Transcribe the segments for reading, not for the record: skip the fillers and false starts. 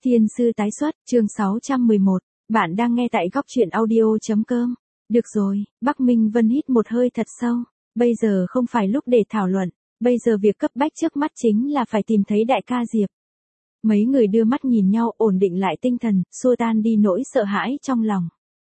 Thiên sư tái xuất, chương 611. Bạn đang nghe tại góc truyện audio.com. Được rồi, Bắc Minh Vân hít một hơi thật sâu. Bây giờ không phải lúc để thảo luận. Bây giờ việc cấp bách trước mắt chính là phải tìm thấy đại ca Diệp. Mấy người đưa mắt nhìn nhau, ổn định lại tinh thần, xua tan đi nỗi sợ hãi trong lòng.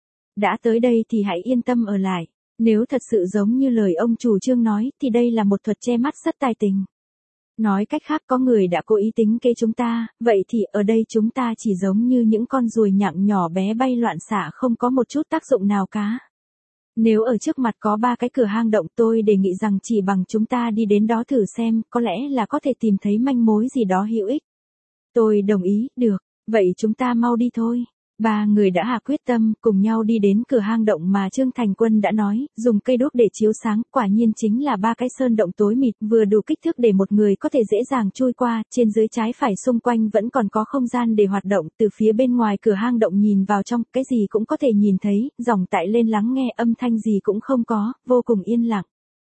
Đã tới đây thì hãy yên tâm ở lại. Nếu thật sự giống như lời ông chủ Trương nói thì đây là một thuật che mắt rất tài tình. Nói cách khác, có người đã cố ý tính kế chúng ta, vậy thì ở đây chúng ta chỉ giống như những con ruồi nhặng nhỏ bé bay loạn xạ, không có một chút tác dụng nào cả. Nếu ở trước mặt có 3 cái cửa hang động, tôi đề nghị rằng chỉ bằng chúng ta đi đến đó thử xem, có lẽ là có thể tìm thấy manh mối gì đó hữu ích. Tôi đồng ý, được, vậy chúng ta mau đi thôi. 3 người đã hạ quyết tâm, cùng nhau đi đến cửa hang động mà Trương Thành Quân đã nói, dùng cây đuốc để chiếu sáng, quả nhiên chính là 3 cái sơn động tối mịt, vừa đủ kích thước để một người có thể dễ dàng chui qua, trên dưới trái phải xung quanh vẫn còn có không gian để hoạt động, từ phía bên ngoài cửa hang động nhìn vào trong, cái gì cũng có thể nhìn thấy, dòng tại lên lắng nghe âm thanh gì cũng không có, vô cùng yên lặng.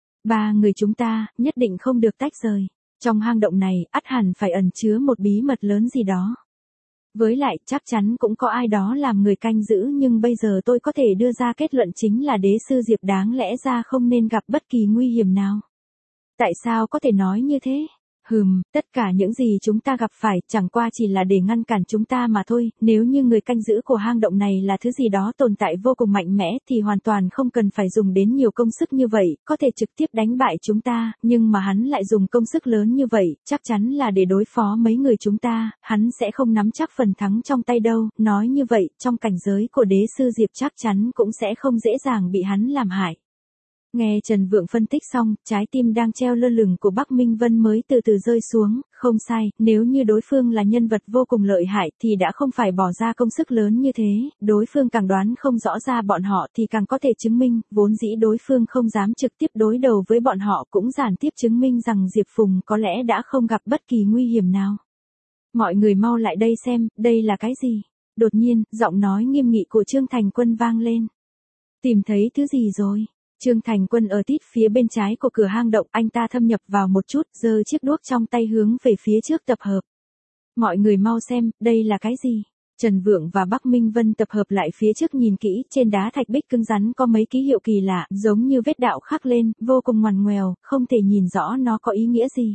3 người chúng ta, nhất định không được tách rời. Trong hang động này, ắt hẳn phải ẩn chứa một bí mật lớn gì đó. Với lại, chắc chắn cũng có ai đó làm người canh giữ, nhưng bây giờ tôi có thể đưa ra kết luận chính là đế sư Diệp đáng lẽ ra không nên gặp bất kỳ nguy hiểm nào. Tại sao có thể nói như thế? Tất cả những gì chúng ta gặp phải chẳng qua chỉ là để ngăn cản chúng ta mà thôi, nếu như người canh giữ của hang động này là thứ gì đó tồn tại vô cùng mạnh mẽ thì hoàn toàn không cần phải dùng đến nhiều công sức như vậy, có thể trực tiếp đánh bại chúng ta, nhưng mà hắn lại dùng công sức lớn như vậy, chắc chắn là để đối phó mấy người chúng ta, hắn sẽ không nắm chắc phần thắng trong tay đâu, nói như vậy, trong cảnh giới của đế sư Diệp chắc chắn cũng sẽ không dễ dàng bị hắn làm hại. Nghe Trần Vượng phân tích xong, trái tim đang treo lơ lửng của Bắc Minh Vân mới từ từ rơi xuống, không sai, nếu như đối phương là nhân vật vô cùng lợi hại thì đã không phải bỏ ra công sức lớn như thế, đối phương càng đoán không rõ ra bọn họ thì càng có thể chứng minh, vốn dĩ đối phương không dám trực tiếp đối đầu với bọn họ cũng gián tiếp chứng minh rằng Diệp Phùng có lẽ đã không gặp bất kỳ nguy hiểm nào. Mọi người mau lại đây xem, đây là cái gì? Đột nhiên, giọng nói nghiêm nghị của Trương Thành Quân vang lên. Tìm thấy thứ gì rồi? Trương Thành Quân ở tít phía bên trái của cửa hang động, anh ta thâm nhập vào một chút, giơ chiếc đuốc trong tay hướng về phía trước tập hợp. Mọi người mau xem, đây là cái gì? Trần Vượng và Bắc Minh Vân tập hợp lại phía trước nhìn kỹ, trên đá thạch bích cứng rắn có mấy ký hiệu kỳ lạ, giống như vết đạo khắc lên, vô cùng ngoằn ngoèo, không thể nhìn rõ nó có ý nghĩa gì.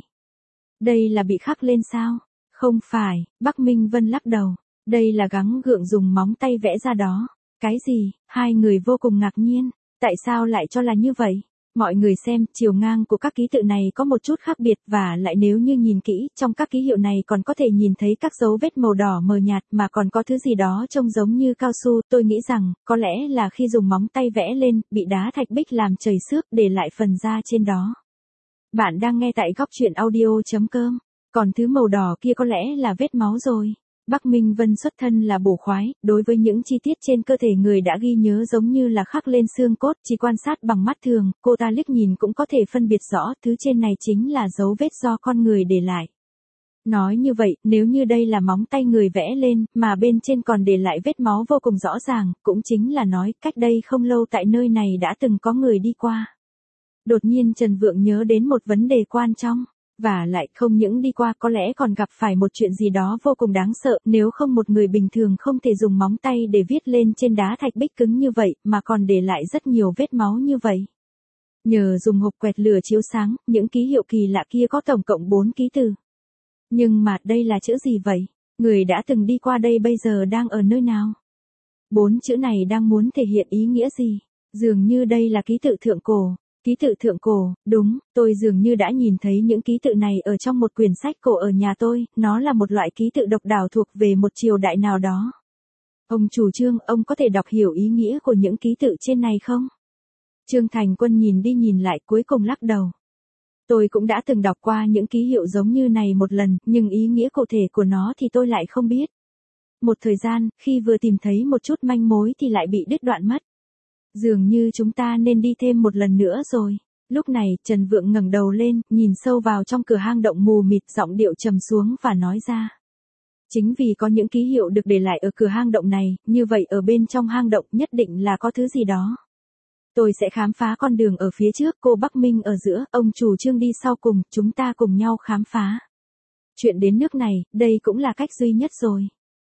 Đây là bị khắc lên sao? Không phải, Bắc Minh Vân lắc đầu. Đây là gắng gượng dùng móng tay vẽ ra đó. Cái gì? Hai người vô cùng ngạc nhiên. Tại sao lại cho là như vậy? Mọi người xem, chiều ngang của các ký tự này có một chút khác biệt và lại nếu như nhìn kỹ, trong các ký hiệu này còn có thể nhìn thấy các dấu vết màu đỏ mờ nhạt mà còn có thứ gì đó trông giống như cao su. Tôi nghĩ rằng, có lẽ là khi dùng móng tay vẽ lên, bị đá thạch bích làm chảy xước để lại phần da trên đó. Bạn đang nghe tại góc truyện audio.com. Còn thứ màu đỏ kia có lẽ là vết máu rồi. Bắc Minh Vân xuất thân là bổ khoái, đối với những chi tiết trên cơ thể người đã ghi nhớ giống như là khắc lên xương cốt, chỉ quan sát bằng mắt thường, cô ta liếc nhìn cũng có thể phân biệt rõ, thứ trên này chính là dấu vết do con người để lại. Nói như vậy, nếu như đây là móng tay người vẽ lên, mà bên trên còn để lại vết máu vô cùng rõ ràng, cũng chính là nói, cách đây không lâu tại nơi này đã từng có người đi qua. Đột nhiên Trần Vượng nhớ đến một vấn đề quan trọng. Và lại không những đi qua có lẽ còn gặp phải một chuyện gì đó vô cùng đáng sợ, nếu không một người bình thường không thể dùng móng tay để viết lên trên đá thạch bích cứng như vậy, mà còn để lại rất nhiều vết máu như vậy. Nhờ dùng hộp quẹt lửa chiếu sáng, những ký hiệu kỳ lạ kia có tổng cộng 4 ký tự. Nhưng mà đây là chữ gì vậy? Người đã từng đi qua đây bây giờ đang ở nơi nào? 4 chữ này đang muốn thể hiện ý nghĩa gì? Dường như đây là ký tự thượng cổ. Ký tự thượng cổ, đúng, tôi dường như đã nhìn thấy những ký tự này ở trong một quyển sách cổ ở nhà tôi, nó là một loại ký tự độc đáo thuộc về một triều đại nào đó. Ông chủ Trương, ông có thể đọc hiểu ý nghĩa của những ký tự trên này không? Trương Thành Quân nhìn đi nhìn lại cuối cùng lắc đầu. Tôi cũng đã từng đọc qua những ký hiệu giống như này một lần, nhưng ý nghĩa cụ thể của nó thì tôi lại không biết. Một thời gian, khi vừa tìm thấy một chút manh mối thì lại bị đứt đoạn mất. Dường như chúng ta nên đi thêm một lần nữa rồi. Lúc này, Trần Vượng ngẩng đầu lên, nhìn sâu vào trong cửa hang động mù mịt, giọng điệu trầm xuống và nói ra. Chính vì có những ký hiệu được để lại ở cửa hang động này, như vậy ở bên trong hang động nhất định là có thứ gì đó. Tôi sẽ khám phá con đường ở phía trước, cô Bắc Minh ở giữa, ông chủ Trương đi sau cùng, chúng ta cùng nhau khám phá. Chuyện đến nước này, đây cũng là cách duy nhất rồi.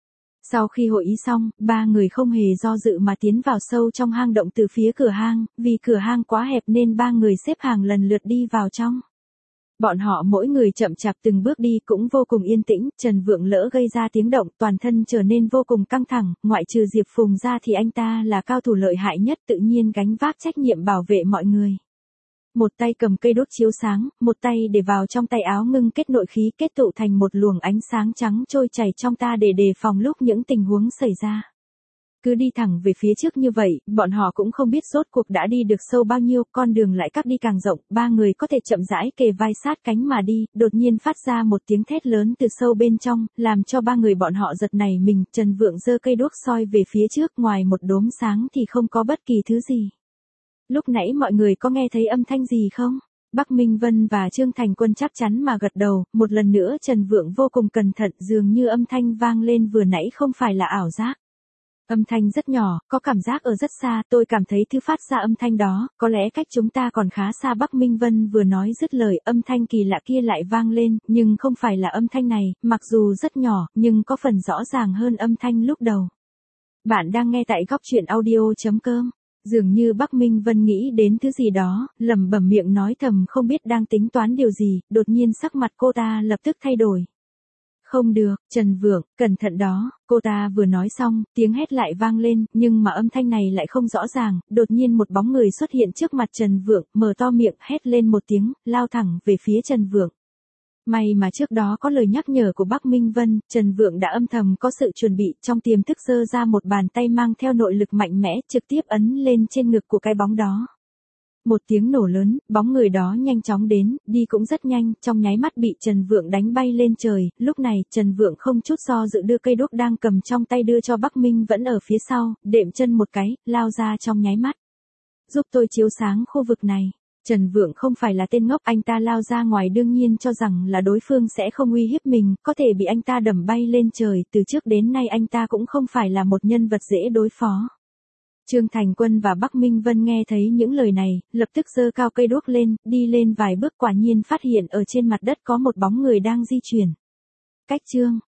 Sau khi hội ý xong, ba người không hề do dự mà tiến vào sâu trong hang động từ phía cửa hang, vì cửa hang quá hẹp nên ba người xếp hàng lần lượt đi vào trong. Bọn họ mỗi người chậm chạp từng bước đi cũng vô cùng yên tĩnh, Trần Vượng lỡ gây ra tiếng động toàn thân trở nên vô cùng căng thẳng, ngoại trừ Diệp Phùng ra thì anh ta là cao thủ lợi hại nhất tự nhiên gánh vác trách nhiệm bảo vệ mọi người. Một tay cầm cây đốt chiếu sáng, một tay để vào trong tay áo ngưng kết nội khí kết tụ thành một luồng ánh sáng trắng trôi chảy trong ta để đề phòng lúc những tình huống xảy ra. Cứ đi thẳng về phía trước như vậy, bọn họ cũng không biết rốt cuộc đã đi được sâu bao nhiêu, con đường lại cắt đi càng rộng, ba người có thể chậm rãi kề vai sát cánh mà đi, đột nhiên phát ra một tiếng thét lớn từ sâu bên trong, làm cho ba người bọn họ giật nảy mình, Trần Vượng giơ cây đuốc soi về phía trước, ngoài một đốm sáng thì không có bất kỳ thứ gì. Lúc nãy mọi người có nghe thấy âm thanh gì không? Bắc Minh Vân và Trương Thành Quân chắc chắn mà gật đầu, một lần nữa Trần Vượng vô cùng cẩn thận, dường như âm thanh vang lên vừa nãy không phải là ảo giác. Âm thanh rất nhỏ, có cảm giác ở rất xa, tôi cảm thấy thứ phát ra âm thanh đó, có lẽ cách chúng ta còn khá xa. Bắc Minh Vân vừa nói dứt lời, âm thanh kỳ lạ kia lại vang lên, nhưng không phải là âm thanh này, mặc dù rất nhỏ, nhưng có phần rõ ràng hơn âm thanh lúc đầu. Bạn đang nghe tại góc truyện audio.com. Dường như Bắc Minh Vân nghĩ đến thứ gì đó, lẩm bẩm miệng nói thầm không biết đang tính toán điều gì, đột nhiên sắc mặt cô ta lập tức thay đổi. Không được, Trần Vượng, cẩn thận đó, cô ta vừa nói xong, tiếng hét lại vang lên, nhưng mà âm thanh này lại không rõ ràng, đột nhiên một bóng người xuất hiện trước mặt Trần Vượng, mở to miệng, hét lên một tiếng, lao thẳng về phía Trần Vượng. May mà trước đó có lời nhắc nhở của Bắc Minh Vân, Trần Vượng đã âm thầm có sự chuẩn bị, trong tiềm thức giơ ra một bàn tay mang theo nội lực mạnh mẽ, trực tiếp ấn lên trên ngực của cái bóng đó. Một tiếng nổ lớn, bóng người đó nhanh chóng đến, đi cũng rất nhanh, trong nháy mắt bị Trần Vượng đánh bay lên trời, lúc này, Trần Vượng không chút do dự đưa cây đuốc đang cầm trong tay đưa cho Bắc Minh vẫn ở phía sau, đệm chân một cái, lao ra trong nháy mắt. Giúp tôi chiếu sáng khu vực này. Trần Vượng không phải là tên ngốc, anh ta lao ra ngoài đương nhiên cho rằng là đối phương sẽ không uy hiếp mình, có thể bị anh ta đẩy bay lên trời, từ trước đến nay anh ta cũng không phải là một nhân vật dễ đối phó. Trương Thành Quân và Bắc Minh Vân nghe thấy những lời này, lập tức giơ cao cây đuốc lên, đi lên vài bước quả nhiên phát hiện ở trên mặt đất có một bóng người đang di chuyển. Cách Trương